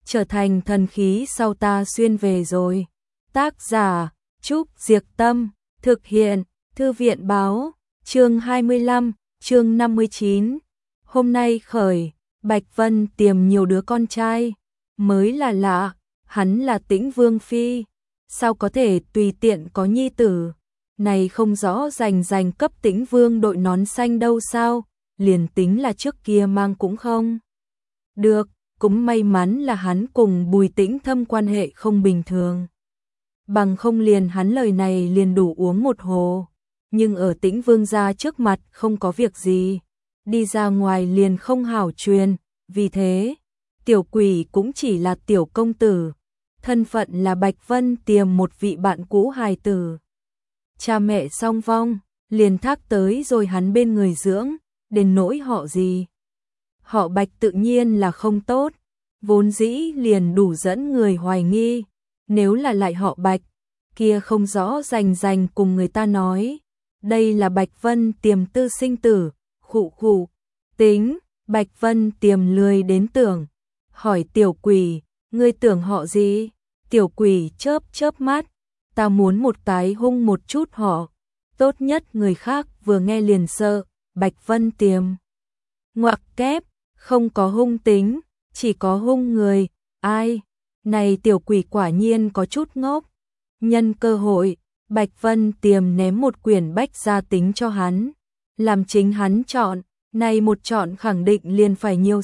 trở thành thần khí sau ta xuyên về rồi. Tác giả Trúc Diệc Tâm, thực hiện Thư viện Báo, chương 25, chương 59. Hôm nay khởi, Bạch Vân Tiềm nhiều đứa con trai, mới là lạ, hắn là Tĩnh Vương Phi, sao có thể tùy tiện có nhi tử, này không rõ rành cấp Tĩnh Vương đội nón xanh đâu sao, liền tính là trước kia mang cũng không được, cũng may mắn là hắn cùng Bùi Tĩnh Thâm quan hệ không bình thường. Bằng không liền hắn lời này liền đủ uống một hồ, nhưng ở Tĩnh Vương gia trước mặt không có việc gì, đi ra ngoài liền không hảo truyền, vì thế, tiểu quỷ cũng chỉ là tiểu công tử, thân phận là Bạch Vân Tiềm một vị bạn cũ hài tử. Cha mẹ song vong, liền thác tới rồi hắn bên người dưỡng, đến nỗi họ gì. Họ Bạch tự nhiên là không tốt, vốn dĩ liền đủ dẫn người hoài nghi, nếu là lại họ Bạch, kia không rõ rành cùng người ta nói, đây là Bạch Vân Tiềm tư sinh tử, khụ, tính, Bạch Vân Tiềm lười đến tưởng, hỏi tiểu quỷ, ngươi tưởng họ gì? Tiểu quỷ chớp mắt, ta muốn một cái hung một chút họ, tốt nhất người khác vừa nghe liền sợ, Bạch Vân Tiềm. Ngoặc kép, không có hung tính, chỉ có hung người, ai? Này tiểu quỷ quả nhiên có chút ngốc. Nhân cơ hội, Bạch Vân Tiềm ném một quyển bách gia tính cho hắn, làm chính hắn chọn, này một chọn khẳng định liền phải nhiều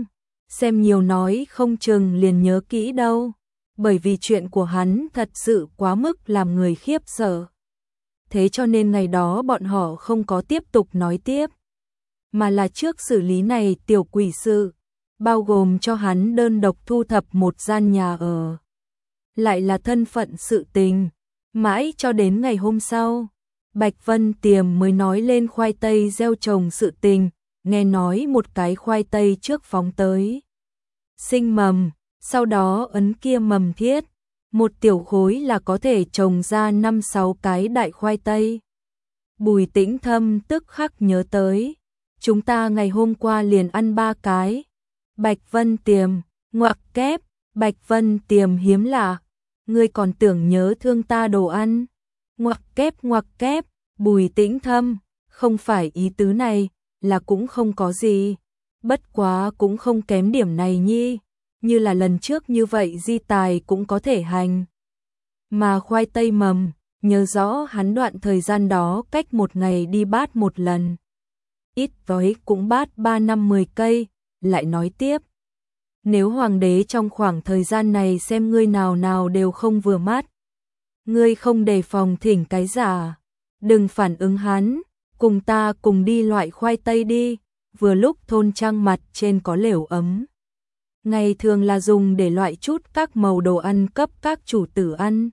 xem nhiều nói không chừng liền nhớ kỹ đâu, bởi vì chuyện của hắn thật sự quá mức làm người khiếp sợ. Thế cho nên ngày đó bọn họ không có tiếp tục nói tiếp, mà là trước xử lý này tiểu quỷ sự, bao gồm cho hắn đơn độc thu thập một gian nhà ở. Lại là thân phận sự tình, mãi cho đến ngày hôm sau, Bạch Vân Tiềm mới nói lên khoai tây gieo trồng sự tình, nghe nói một cái khoai tây trước phóng tới. Sinh mầm, sau đó ấn kia mầm thiết, một tiểu khối là có thể trồng ra 5-6 cái đại khoai tây. Bùi Tĩnh Thâm tức khắc nhớ tới, chúng ta ngày hôm qua liền ăn 3 cái. Bạch Vân Tiềm, ngoặc kép, Bạch Vân Tiềm hiếm lạ, ngươi còn tưởng nhớ thương ta đồ ăn. Ngoặc kép, Bùi Tĩnh Thâm, không phải ý tứ này, là cũng không có gì, bất quá cũng không kém điểm này nhi, như là lần trước như vậy di tài cũng có thể hành. Mà khoai tây mầm, nhớ rõ hắn đoạn thời gian đó cách một ngày đi bát một lần. Ít với cũng bát 3-5-10 cây, lại nói tiếp. Nếu hoàng đế trong khoảng thời gian này xem ngươi nào đều không vừa mắt, ngươi không đề phòng thỉnh cái giả, đừng phản ứng hắn, cùng ta cùng đi loại khoai tây đi, vừa lúc thôn trang mặt trên có lều ấm. Ngày thường là dùng để loại chút các màu đồ ăn cấp các chủ tử ăn.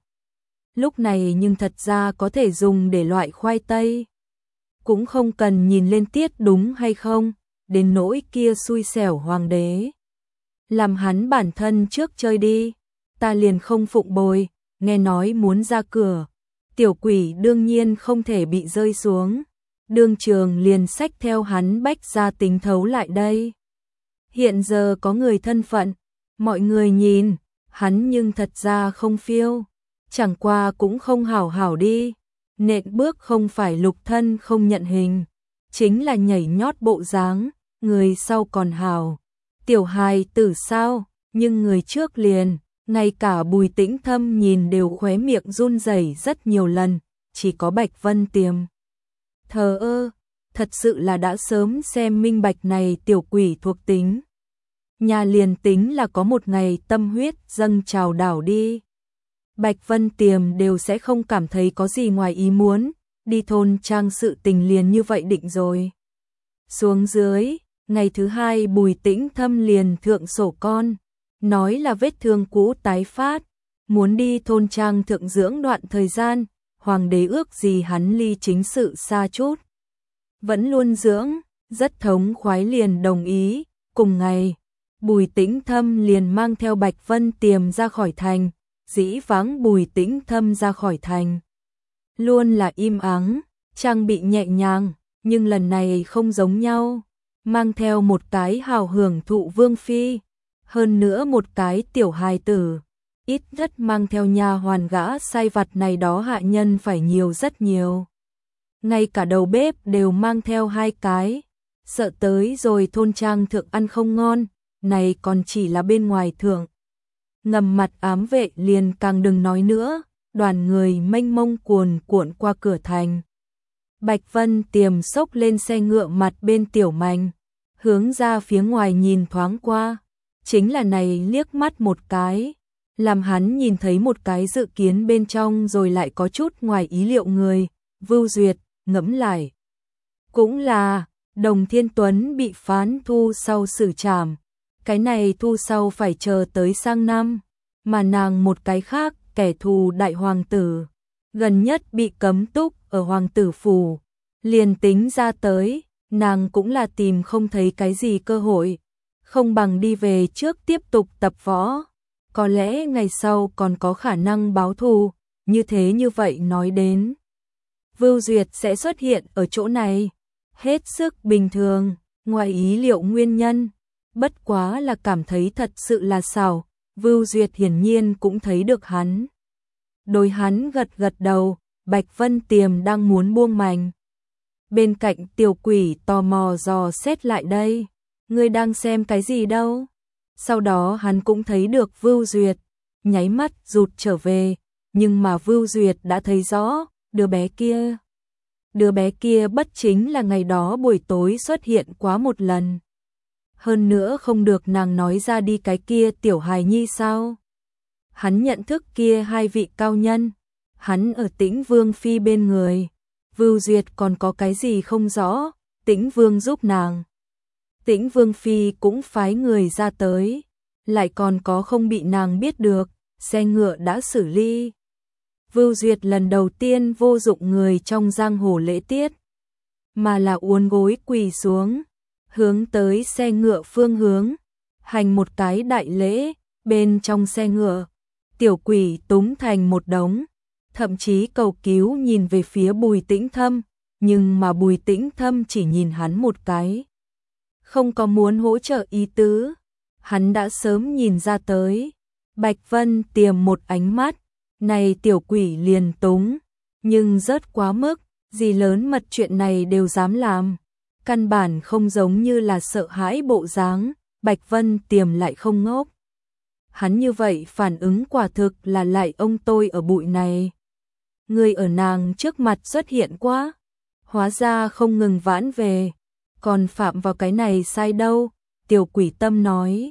Lúc này nhưng thật ra có thể dùng để loại khoai tây. Cũng không cần nhìn lên tiết đúng hay không, đến nỗi kia xui xẻo hoàng đế. Làm hắn bản thân trước chơi đi, ta liền không phụng bồi, nghe nói muốn ra cửa. Tiểu quỷ đương nhiên không thể bị rơi xuống, đương trường liền xách theo hắn bách gia tính thấu lại đây. Hiện giờ có người thân phận, mọi người nhìn, hắn nhưng thật ra không phiêu, chẳng qua cũng không hảo đi, nện bước không phải lục thân không nhận hình, chính là nhảy nhót bộ dáng, người sau còn hảo. Tiểu hài tử sao, nhưng người trước liền, ngay cả Bùi Tĩnh Thâm nhìn đều khóe miệng run rẩy rất nhiều lần, chỉ có Bạch Vân Tiềm thờ ơ, thật sự là đã sớm xem minh bạch này tiểu quỷ thuộc tính. Nhà liền tính là có một ngày tâm huyết dâng trào đảo đi, Bạch Vân Tiềm đều sẽ không cảm thấy có gì ngoài ý muốn, đi thôn trang sự tình liền như vậy định rồi. Xuống dưới, ngày thứ hai Bùi Tĩnh Thâm liền thượng sổ con, nói là vết thương cũ tái phát, muốn đi thôn trang thượng dưỡng đoạn thời gian, hoàng đế ước gì hắn ly chính sự xa chút. Vẫn luôn dưỡng, rất thống khoái liền đồng ý, cùng ngày, Bùi Tĩnh Thâm liền mang theo Bạch Vân Tiềm ra khỏi thành, dĩ vãng Bùi Tĩnh Thâm ra khỏi thành. Luôn là im ắng, trang bị nhẹ nhàng, nhưng lần này không giống nhau, mang theo một cái hào hưởng thụ vương phi, Hơn nữa một cái tiểu hài tử, ít nhất mang theo nha hoàn gã sai vặt này đó hạ nhân phải nhiều rất nhiều. Ngay cả đầu bếp đều mang theo 2 cái, sợ tới rồi thôn trang thượng ăn không ngon, này còn chỉ là bên ngoài thượng. Ngầm mặt ám vệ liền càng đừng nói nữa, đoàn người mênh mông cuồn cuộn qua cửa thành. Bạch Vân Tiềm xốc lên xe ngựa mặt bên Tiểu Mành, hướng ra phía ngoài nhìn thoáng qua, chính là này liếc mắt một cái, làm hắn nhìn thấy một cái dự kiến bên trong rồi lại có chút ngoài ý liệu người, Vưu Duyệt, ngẫm lại. Cũng là, Đồng Thiên Tuấn bị phán thu sau xử trảm, cái này thu sau phải chờ tới sang năm, mà nàng một cái khác, kẻ thù đại hoàng tử, gần nhất bị cấm túc ở hoàng tử phủ, liền tính ra tới, nàng cũng là tìm không thấy cái gì cơ hội, không bằng đi về trước tiếp tục tập võ, có lẽ ngày sau còn có khả năng báo thù, như vậy nói đến. Vưu Duyệt sẽ xuất hiện ở chỗ này, hết sức bình thường, ngoài ý liệu nguyên nhân, bất quá là cảm thấy thật sự là xảo, Vưu Duyệt hiển nhiên cũng thấy được hắn. Đối hắn gật gật đầu, Bạch Vân Tiềm đang muốn buông mành. Bên cạnh Tiểu Quỷ tò mò dò xét lại đây, ngươi đang xem cái gì đâu? Sau đó hắn cũng thấy được Vưu Duyệt, nháy mắt rụt trở về, nhưng mà Vưu Duyệt đã thấy rõ, đứa bé kia. Đứa bé kia bất chính là ngày đó buổi tối xuất hiện quá một lần. Hơn nữa không được nàng nói ra đi cái kia tiểu hài nhi sao? Hắn nhận thức kia 2 vị cao nhân, hắn ở Tĩnh Vương phi bên người, Vưu Duyệt còn có cái gì không rõ, Tĩnh Vương giúp nàng. Tĩnh Vương phi cũng phái người ra tới, lại còn có không bị nàng biết được, xe ngựa đã xử lý. Vưu Duyệt lần đầu tiên vô dụng người trong giang hồ lễ tiết, mà là uốn gối quỳ xuống, hướng tới xe ngựa phương hướng, hành một cái đại lễ, bên trong xe ngựa, Tiểu Quỷ túm thành một đống, thậm chí cầu cứu nhìn về phía Bùi Tĩnh Thâm, nhưng mà Bùi Tĩnh Thâm chỉ nhìn hắn một cái, không có muốn hỗ trợ ý tứ, hắn đã sớm nhìn ra tới. Bạch Vân Tiềm một ánh mắt, này Tiểu Quỷ liền túng, nhưng rất quá mức, gì lớn mật chuyện này đều dám làm, căn bản không giống như là sợ hãi bộ dáng, Bạch Vân Tiềm lại không ngốc. Hắn như vậy phản ứng quả thực là lại ông tôi ở bụi này. Người ở nàng trước mặt xuất hiện quá, hóa ra không ngừng vãn về, còn phạm vào cái này sai đâu, Tiểu Quỷ tâm nói.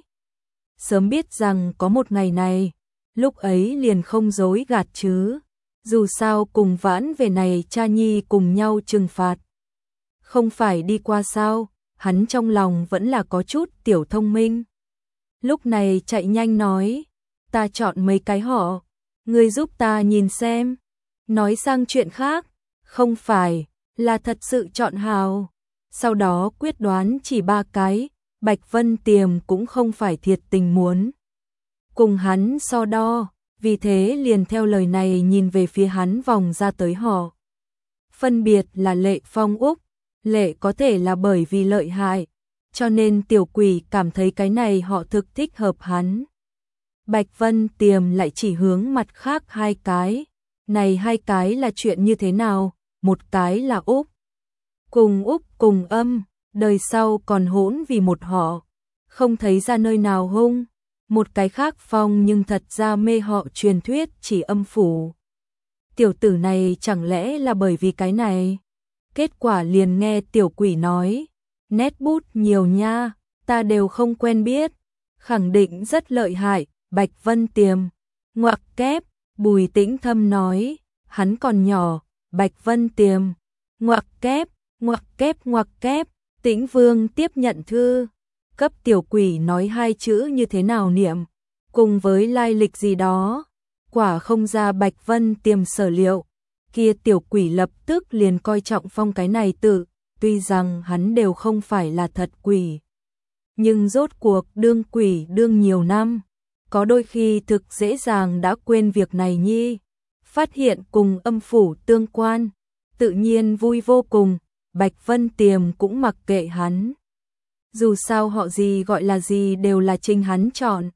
Sớm biết rằng có một ngày này, lúc ấy liền không dối gạt chứ, dù sao cùng vãn về này cha nhi cùng nhau trừng phạt. Không phải đi qua sao, hắn trong lòng vẫn là có chút tiểu thông minh. Lúc này chạy nhanh nói, ta chọn mấy cái họ, ngươi giúp ta nhìn xem. Nói sang chuyện khác, không phải, là thật sự chọn hào. Sau đó quyết đoán chỉ 3 cái, Bạch Vân Tiềm cũng không phải thiệt tình muốn cùng hắn so đo, vì thế liền theo lời này nhìn về phía hắn vòng ra tới họ. Phân biệt là Lệ Phong Úc, Lệ có thể là bởi vì lợi hại, cho nên Tiểu Quỷ cảm thấy cái này họ thực thích hợp hắn. Bạch Vân Tiềm lại chỉ hướng mặt khác 2 cái, này 2 cái là chuyện như thế nào, một cái là Úc cùng Âm, đời sau còn hỗn vì một họ, không thấy ra nơi nào hung, một cái khác Phong nhưng thật ra mê họ truyền thuyết chỉ Âm phủ. Tiểu tử này chẳng lẽ là bởi vì cái này? Kết quả liền nghe Tiểu Quỷ nói, nét bút nhiều nha, ta đều không quen biết, khẳng định rất lợi hại. Bạch Vân Tiềm, ngoặc kép, Bùi Tĩnh Thâm nói, hắn còn nhỏ. Bạch Vân Tiềm, ngoặc kép, ngoặc kép, Tĩnh Vương tiếp nhận thư, cấp Tiểu Quỷ nói 2 chữ như thế nào niệm, cùng với lai lịch gì đó, quả không ra Bạch Vân Tiềm sở liệu, kia Tiểu Quỷ lập tức liền coi trọng Phong cái này tự, tuy rằng hắn đều không phải là thật quỷ, nhưng rốt cuộc đương quỷ đương nhiều năm, có đôi khi thực dễ dàng đã quên việc này nhi, phát hiện cùng âm phủ tương quan, tự nhiên vui vô cùng, Bạch Vân Tiềm cũng mặc kệ hắn. Dù sao họ gì gọi là gì đều là chính hắn chọn.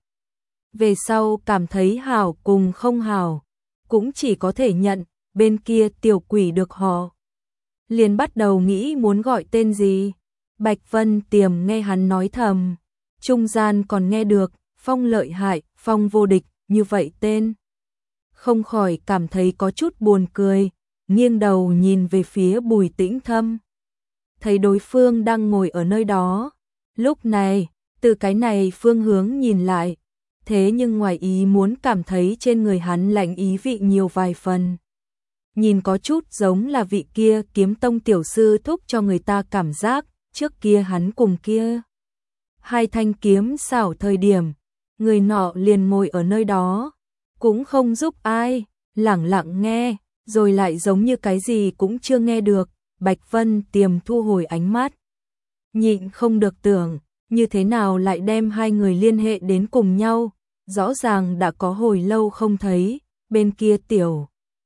Về sau cảm thấy hảo cùng không hảo, cũng chỉ có thể nhận, bên kia tiểu quỷ được họ. Liền bắt đầu nghĩ muốn gọi tên gì. Bạch Vân Tiềm nghe hắn nói thầm, trung gian còn nghe được, Phong lợi hại, Phong vô địch, như vậy tên. Không khỏi cảm thấy có chút buồn cười, nghiêng đầu nhìn về phía Bùi Tĩnh Thâm. Thấy đối phương đang ngồi ở nơi đó. Lúc này, từ cái này phương hướng nhìn lại, thế nhưng ngoài ý muốn cảm thấy trên người hắn lạnh ý vị nhiều vài phần. Nhìn có chút giống là vị kia kiếm tông tiểu sư thúc cho người ta cảm giác, trước kia hắn cùng kia. Hai thanh kiếm xảo thời điểm, người nọ liền ngồi ở nơi đó, cũng không giúp ai, lẳng lặng nghe, rồi lại giống như cái gì cũng chưa nghe được. Bạch Vân Tiềm thu hồi ánh mắt, nhịn không được tưởng, như thế nào lại đem hai người liên hệ đến cùng nhau, rõ ràng đã có hồi lâu không thấy, bên kia tiểu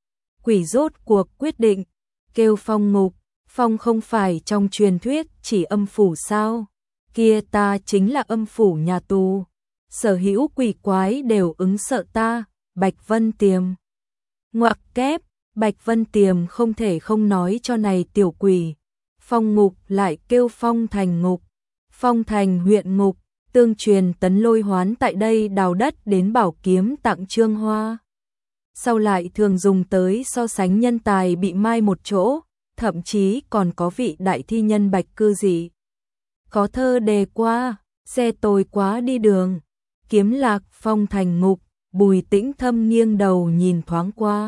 quỷ rốt cuộc quyết định, kêu Phong ngục, Phong không phải trong truyền thuyết chỉ âm phủ sao, kia ta chính là âm phủ nhà tù, sở hữu quỷ quái đều ứng sợ ta. Bạch Vân Tiềm ngoặc kép, Bạch Vân Tiềm không thể không nói cho này tiểu quỷ. Phong ngục lại kêu Phong thành ngục, Phong thành huyện ngục, tương truyền Tấn Lôi Hoán tại đây đào đất đến bảo kiếm tặng Trương Hoa. Sau lại thường dùng tới so sánh nhân tài bị mai một chỗ, thậm chí còn có vị đại thi nhân Bạch Cư Dị. Có thơ đề qua, xe tồi quá đi đường, kiếm lạc Phong thành ngục. Bùi Tĩnh Thâm nghiêng đầu nhìn thoáng qua.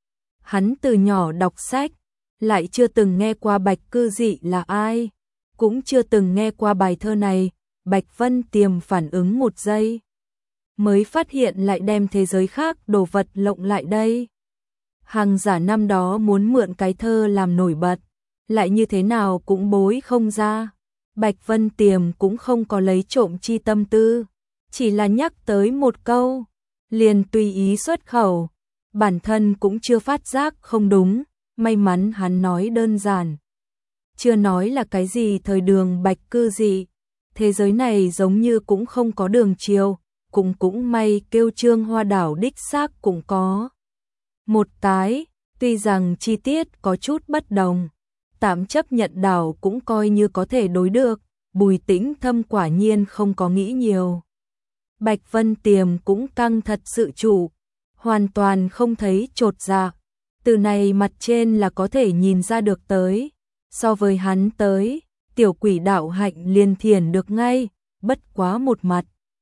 Hắn từ nhỏ đọc sách, lại chưa từng nghe qua Bạch Cư Dị là ai, cũng chưa từng nghe qua bài thơ này. Bạch Vân Tiềm phản ứng một giây, mới phát hiện lại đem thế giới khác đồ vật lộng lại đây. Hàng giả năm đó muốn mượn cái thơ làm nổi bật, lại như thế nào cũng bối không ra. Bạch Vân Tiềm cũng không có lấy trộm chi tâm tư, chỉ là nhắc tới một câu, liền tùy ý xuất khẩu, bản thân cũng chưa phát giác không đúng, may mắn hắn nói đơn giản. Chưa nói là cái gì thời đường Bạch Cư Dị, thế giới này giống như cũng không có đường chiều, cũng may kêu Trương Hoa đảo đích xác cũng có. Một cái, tuy rằng chi tiết có chút bất đồng, tạm chấp nhận đảo cũng coi như có thể đối được. Bùi Tĩnh Thâm quả nhiên không có nghĩ nhiều. Bạch Vân Tiềm cũng căng thật sự trụ, hoàn toàn không thấy chột dạ. Từ này mặt trên là có thể nhìn ra được tới, so với hắn tới, tiểu quỷ đạo hạnh liền thiền được ngay, bất quá một mặt.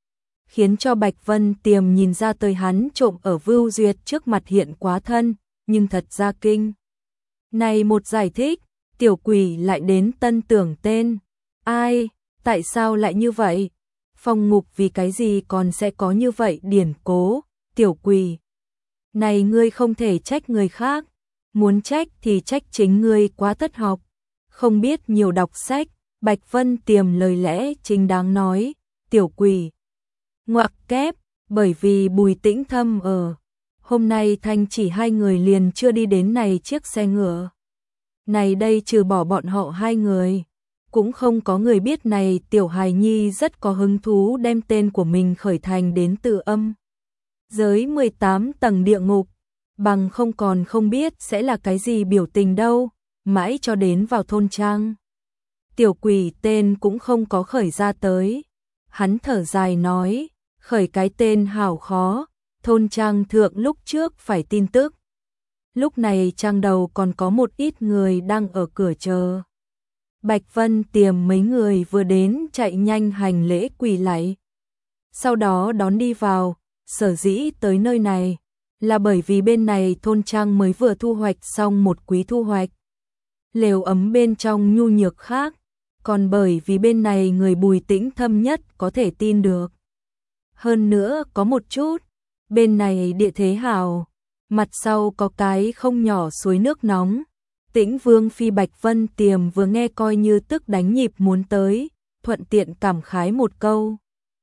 Khiến cho Bạch Vân Tiềm nhìn ra tới hắn trộm ở Vưu Duyệt trước mặt hiện quá thân, nhưng thật ra kinh. Này một giải thích, tiểu quỷ lại đến tân tưởng tên. Ai, tại sao lại như vậy? Phong ngục vì cái gì còn sẽ có như vậy điển cố, tiểu quỷ. Này ngươi không thể trách người khác, muốn trách thì trách chính ngươi quá thất học, không biết nhiều đọc sách. Bạch Vân Tiềm lời lẽ chính đáng nói, tiểu quỷ. Ngoặc kép, bởi vì Bùi Tĩnh Thâm ở. Hôm nay Thanh chỉ hai người liền chưa đi đến này chiếc xe ngựa. Này đây trừ bỏ bọn họ hai người, cũng không có người biết này tiểu hài nhi rất có hứng thú đem tên của mình khởi thành đến từ âm giới 18 tầng địa ngục, bằng không còn không biết sẽ là cái gì biểu tình đâu, mãi cho đến vào thôn trang. Tiểu quỷ tên cũng không có khởi ra tới. Hắn thở dài nói, khởi cái tên hảo khó, thôn trang thượng lúc trước phải tin tức. Lúc này trang đầu còn có một ít người đang ở cửa chờ. Bạch Vân Tiềm mấy người vừa đến chạy nhanh hành lễ quỳ lạy. Sau đó đón đi vào, sở dĩ tới nơi này, là bởi vì bên này thôn trang mới vừa thu hoạch xong một quý thu hoạch. Lều ấm bên trong nhu nhược khác, còn bởi vì bên này người Bùi Tĩnh Thâm nhất có thể tin được. Hơn nữa có một chút, bên này địa thế hảo, mặt sau có cái không nhỏ suối nước nóng. Tĩnh Vương Phi Bạch Vân Tiềm vừa nghe coi như tức đánh nhịp muốn tới, thuận tiện cảm khái một câu.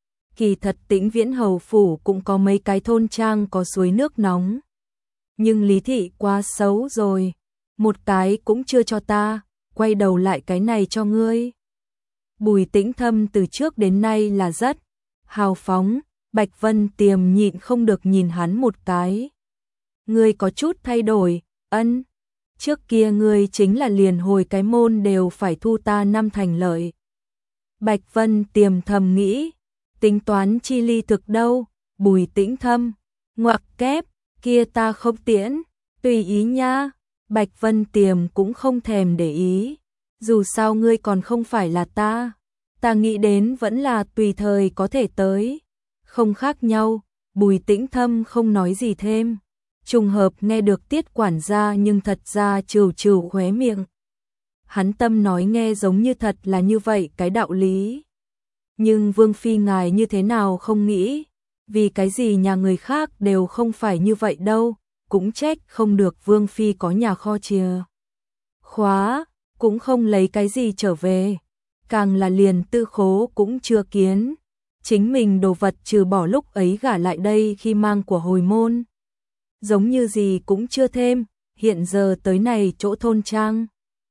Kỳ thật Tĩnh Viễn Hầu Phủ cũng có mấy cái thôn trang có suối nước nóng. Nhưng Lý Thị quá xấu rồi, một cái cũng chưa cho ta, quay đầu lại cái này cho ngươi. Bùi Tĩnh Thâm từ trước đến nay là rất hào phóng, Bạch Vân Tiềm nhịn không được nhìn hắn một cái. Ngươi có chút thay đổi, ân. Trước kia ngươi chính là liền hồi cái môn đều phải thu ta 5 thành lợi. Bạch Vân Tiềm thầm nghĩ, tính toán chi ly thực đâu, Bùi Tĩnh Thâm, ngoặc kép, kia ta không tiễn, tùy ý nha. Bạch Vân Tiềm cũng không thèm để ý, dù sao ngươi còn không phải là ta nghĩ đến vẫn là tùy thời có thể tới, không khác nhau. Bùi Tĩnh Thâm không nói gì thêm, trùng hợp nghe được Tiết quản gia nhưng thật ra trừ trừ khóe miệng. Hắn tâm nói nghe giống như thật là như vậy cái đạo lý. Nhưng Vương Phi ngài như thế nào không nghĩ, vì cái gì nhà người khác đều không phải như vậy đâu, cũng trách không được Vương Phi có nhà kho chìa khóa, cũng không lấy cái gì trở về, càng là liền tư khố cũng chưa kiến. Chính mình đồ vật trừ bỏ lúc ấy gả lại đây khi mang của hồi môn, giống như gì cũng chưa thêm, hiện giờ tới này chỗ thôn trang.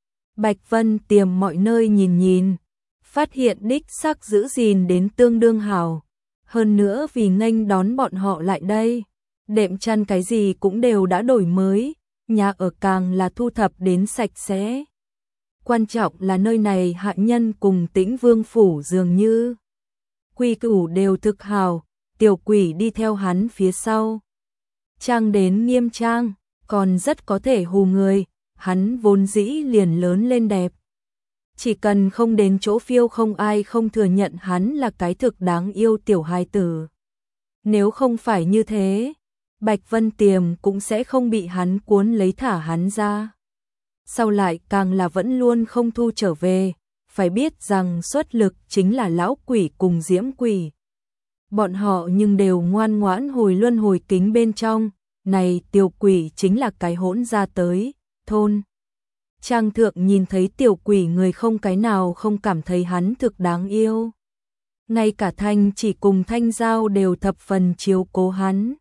Bạch Vân Tiềm mọi nơi nhìn nhìn, phát hiện đích xác giữ gìn đến tương đương hảo, hơn nữa vì nghênh đón bọn họ lại đây, đệm chăn cái gì cũng đều đã đổi mới, nhà ở càng là thu thập đến sạch sẽ. Quan trọng là nơi này hạ nhân cùng Tĩnh Vương phủ dường như quy củ đều thực hào, Tiểu Quỷ đi theo hắn phía sau. Trang đến nghiêm trang, còn rất có thể hù người, hắn vốn dĩ liền lớn lên đẹp. Chỉ cần không đến chỗ phiêu không ai không thừa nhận hắn là cái thực đáng yêu tiểu hài tử. Nếu không phải như thế, Bạch Vân Tiềm cũng sẽ không bị hắn cuốn lấy thả hắn ra. Sau lại càng là vẫn luôn không thu trở về, phải biết rằng xuất lực chính là lão quỷ cùng diễm quỷ. Bọn họ nhưng đều ngoan ngoãn hồi luân hồi kính bên trong, này tiểu quỷ chính là cái hỗn ra tới, thôn. Trang thượng nhìn thấy tiểu quỷ người không cái nào không cảm thấy hắn thực đáng yêu. Ngay cả Thanh chỉ cùng Thanh Giao đều thập phần chiếu cố hắn.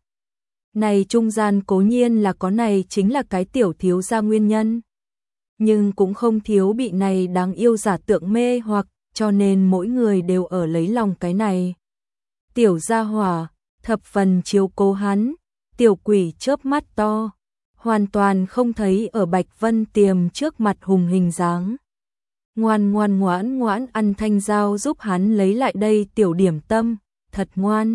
Này trung gian cố nhiên là có này chính là cái tiểu thiếu gia nguyên nhân. Nhưng cũng không thiếu bị này đáng yêu giả tượng mê hoặc, cho nên mỗi người đều ở lấy lòng cái này. Tiểu gia hỏa, thập phần chiếu cố hắn, tiểu quỷ chớp mắt to, hoàn toàn không thấy ở Bạch Vân Tiềm trước mặt hùng hình dáng. Ngoan ngoãn ăn Thanh Giao giúp hắn lấy lại đây tiểu điểm tâm, thật ngoan.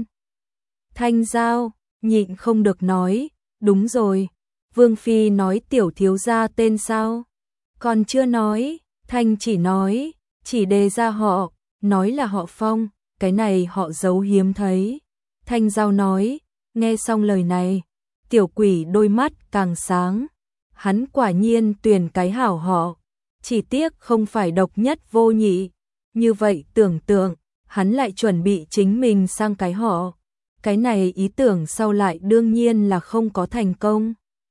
Thanh Giao, nhịn không được nói, đúng rồi, Vương Phi nói tiểu thiếu gia tên sao? Còn chưa nói, Thanh chỉ nói, chỉ đề ra họ, nói là họ Phong, cái này họ giấu hiếm thấy. Thanh Giao nói, nghe xong lời này, tiểu quỷ đôi mắt càng sáng, hắn quả nhiên tuyển cái hảo họ, chỉ tiếc không phải độc nhất vô nhị, như vậy tưởng tượng, hắn lại chuẩn bị chính mình sang cái họ, cái này ý tưởng sau lại đương nhiên là không có thành công.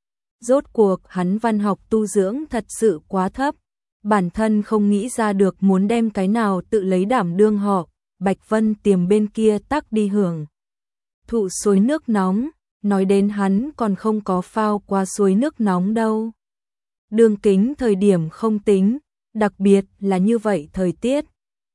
Rốt cuộc hắn văn học tu dưỡng thật sự quá thấp, bản thân không nghĩ ra được muốn đem cái nào tự lấy đảm đương họ. Bạch Vân Tiềm bên kia tắc đi hưởng thụ suối nước nóng, nói đến hắn còn không có phao qua suối nước nóng đâu. Đường kính thời điểm không tính, đặc biệt là như vậy thời tiết.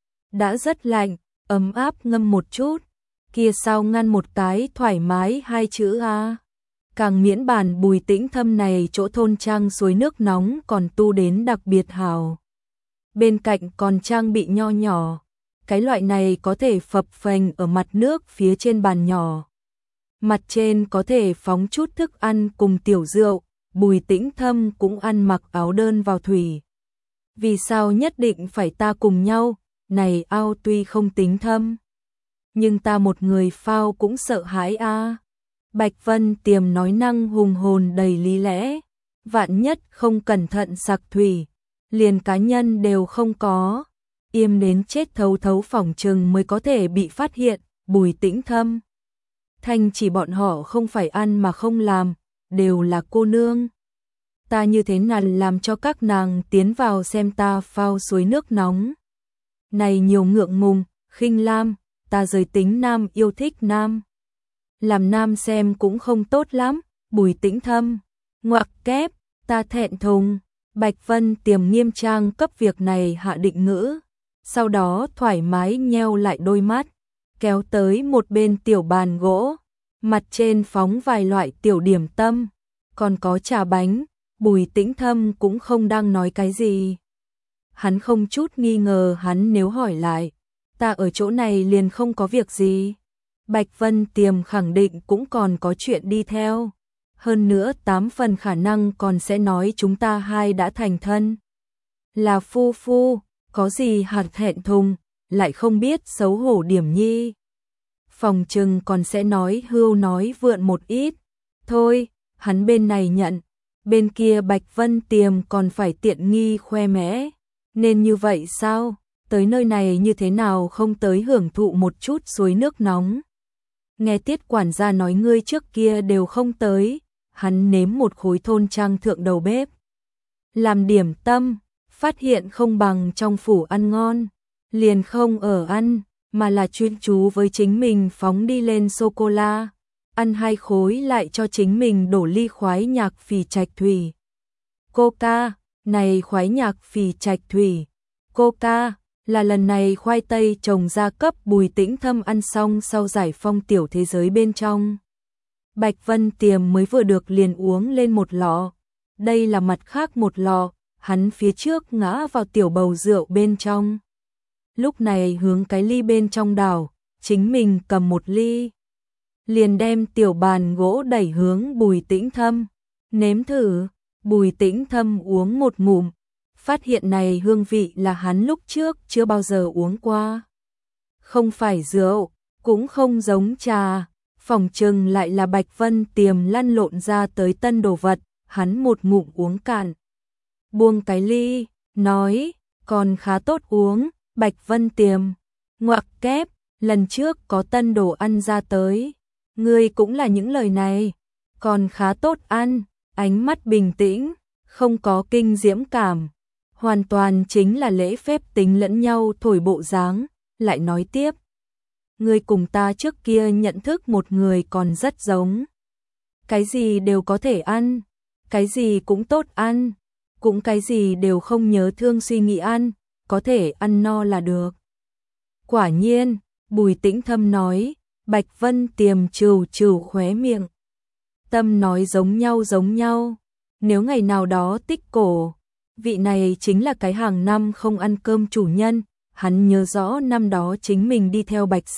Đã rất lạnh, ấm áp ngâm một chút, kia sao ngăn một cái thoải mái hai chữ a. Càng miễn bàn Bùi Tĩnh Thâm này chỗ thôn trang suối nước nóng còn tu đến đặc biệt hào. Bên cạnh còn trang bị nho nhỏ, cái loại này có thể phập phềnh ở mặt nước phía trên bàn nhỏ. Mặt trên có thể phóng chút thức ăn cùng tiểu rượu, Bùi Tĩnh Thâm cũng ăn mặc áo đơn vào thủy. Vì sao nhất định phải ta cùng nhau, này ao tuy không tính thâm, nhưng ta một người phao cũng sợ hãi a. Bạch Vân Tiềm nói năng hùng hồn đầy lý lẽ, vạn nhất không cẩn thận sặc thủy, liền cá nhân đều không có, im đến chết thấu thấu phỏng chừng mới có thể bị phát hiện. Bùi Tĩnh Thâm, Thanh chỉ bọn họ không phải ăn mà không làm, đều là cô nương. Ta như thế nào làm cho các nàng tiến vào xem ta phao suối nước nóng. Này nhiều ngượng ngùng, khinh lam, ta giới tính nam yêu thích nam. Làm nam xem cũng không tốt lắm, Bùi Tĩnh Thâm, ngoặc kép, ta thẹn thùng. Bạch Vân Tiềm nghiêm trang cấp việc này hạ định ngữ. sau đó thoải mái nheo lại đôi mắt, kéo tới một bên tiểu bàn gỗ, mặt trên phóng vài loại tiểu điểm tâm, còn có trà bánh. Bùi Tĩnh Thâm cũng không đang nói cái gì. Hắn không chút nghi ngờ, hắn nếu hỏi lại, ta ở chỗ này liền không có việc gì. Bạch Vân Tiềm khẳng định cũng còn có chuyện đi theo. Hơn nữa 8 phần khả năng còn sẽ nói chúng ta hai đã thành thân. Là phu phu, có gì hạt thẹn thùng, lại không biết xấu hổ điểm nhi. Phòng trừng còn sẽ nói hưu nói vượn một ít. Thôi, hắn bên này nhận, bên kia Bạch Vân Tiềm còn phải tiện nghi khoe mẽ. Nên như vậy sao? Tới nơi này như thế nào không tới hưởng thụ một chút suối nước nóng? Nghe Tiết quản gia nói ngươi trước kia đều không tới. Hắn nếm một khối thôn trang thượng đầu bếp. Làm điểm tâm, phát hiện không bằng trong phủ ăn ngon. Liền không ở ăn, mà là chuyên chú với chính mình phóng đi lên sô-cô-la. Ăn 2 khối lại cho chính mình đổ ly khoái nhạc phì trạch thủy. Coca, này khoái nhạc phì trạch thủy. Coca, là lần này khoai tây trồng ra cấp Bùi Tĩnh Thâm ăn xong sau giải phong tiểu thế giới bên trong. Bạch Vân Tiềm mới vừa được liền uống lên một lọ. Đây là mặt khác một lọ, hắn phía trước ngã vào tiểu bầu rượu bên trong. Lúc này hướng cái ly bên trong đảo, chính mình cầm một ly. Liền đem tiểu bàn gỗ đẩy hướng Bùi Tĩnh Thâm. Nếm thử, Bùi Tĩnh Thâm uống một ngụm. Phát hiện này hương vị là hắn lúc trước chưa bao giờ uống qua. Không phải rượu, cũng không giống trà. Phòng trừng lại là Bạch Vân Tiềm lăn lộn ra tới tân đồ vật, hắn một ngụm uống cạn. Buông cái ly, nói, còn khá tốt uống. Bạch Vân Tiềm, ngoặc kép, lần trước có tân đồ ăn ra tới. Ngươi cũng là những lời này, còn khá tốt ăn, ánh mắt bình tĩnh, không có kinh diễm cảm. Hoàn toàn chính là lễ phép tính lẫn nhau thổi bộ dáng, lại nói tiếp. Ngươi cùng ta trước kia nhận thức một người còn rất giống. Cái gì đều có thể ăn, cái gì cũng tốt ăn, cũng cái gì đều không nhớ thương suy nghĩ ăn, có thể ăn no là được. Quả nhiên, Bùi Tĩnh Thâm nói, Bạch Vân Tiềm trừ trừ khóe miệng. Tâm nói giống nhau, nếu ngày nào đó tích cổ, vị này chính là cái hàng năm không ăn cơm chủ nhân. Hắn nhớ rõ năm đó chính mình đi theo Bạch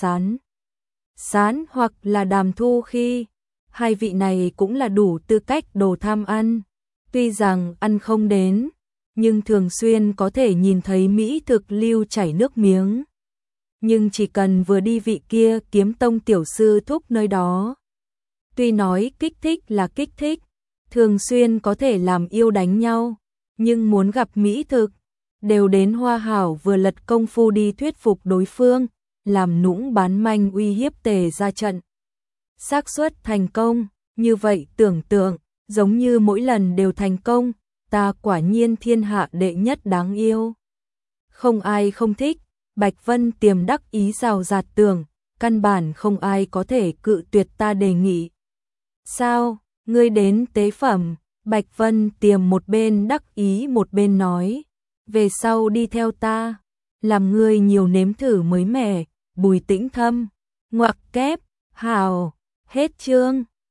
Sán hoặc là Đàm Thu khi, hai vị này cũng là đủ tư cách đồ tham ăn. Tuy rằng ăn không đến, nhưng thường xuyên có thể nhìn thấy mỹ thực lưu chảy nước miếng. Nhưng chỉ cần vừa đi vị kia Kiếm Tông tiểu sư thúc nơi đó. Tuy nói kích thích là kích thích, thường xuyên có thể làm yêu đánh nhau, nhưng muốn gặp mỹ thực, đều đến Hoa Hảo vừa lật công phu đi thuyết phục đối phương, làm nũng bán manh uy hiếp Tề ra trận. Xác suất thành công, như vậy tưởng tượng, giống như mỗi lần đều thành công, ta quả nhiên thiên hạ đệ nhất đáng yêu. Không ai không thích, Bạch Vân Tiềm đắc ý rào rạt tưởng, căn bản không ai có thể cự tuyệt ta đề nghị. Sao, ngươi đến tế phẩm? Bạch Vân Tiềm một bên đắc ý một bên nói, về sau đi theo ta, làm ngươi nhiều nếm thử mới mẻ. Bùi Tĩnh Thâm, ngoặc kép, hào, hết chương.